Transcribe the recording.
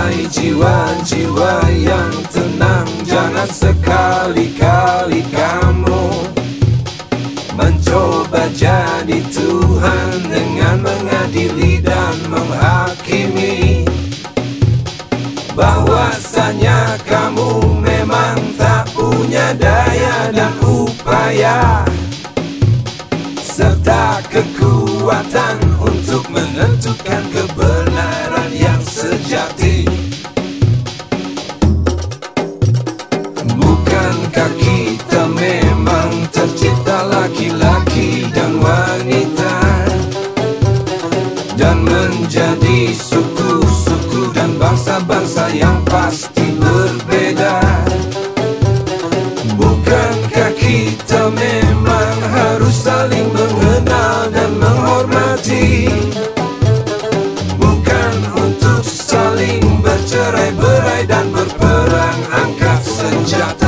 Wahai jiwa-jiwa yang tenang, jangan sekali-kali kamu mencoba jadi Tuhan dengan mengadili dan menghakimi bahwasanya kamu memang tak punya daya dan upaya serta kekuatan untuk menentukan kebenaran yang sejati. Bukankah kita memang tercipta laki-laki dan wanita dan menjadi suku-suku dan bangsa-bangsa yang pasti berbeda? Bukankah kita memang harus saling mengenal dan menghormati, bukan untuk saling bercerai-berai dan berperang angkat senjata?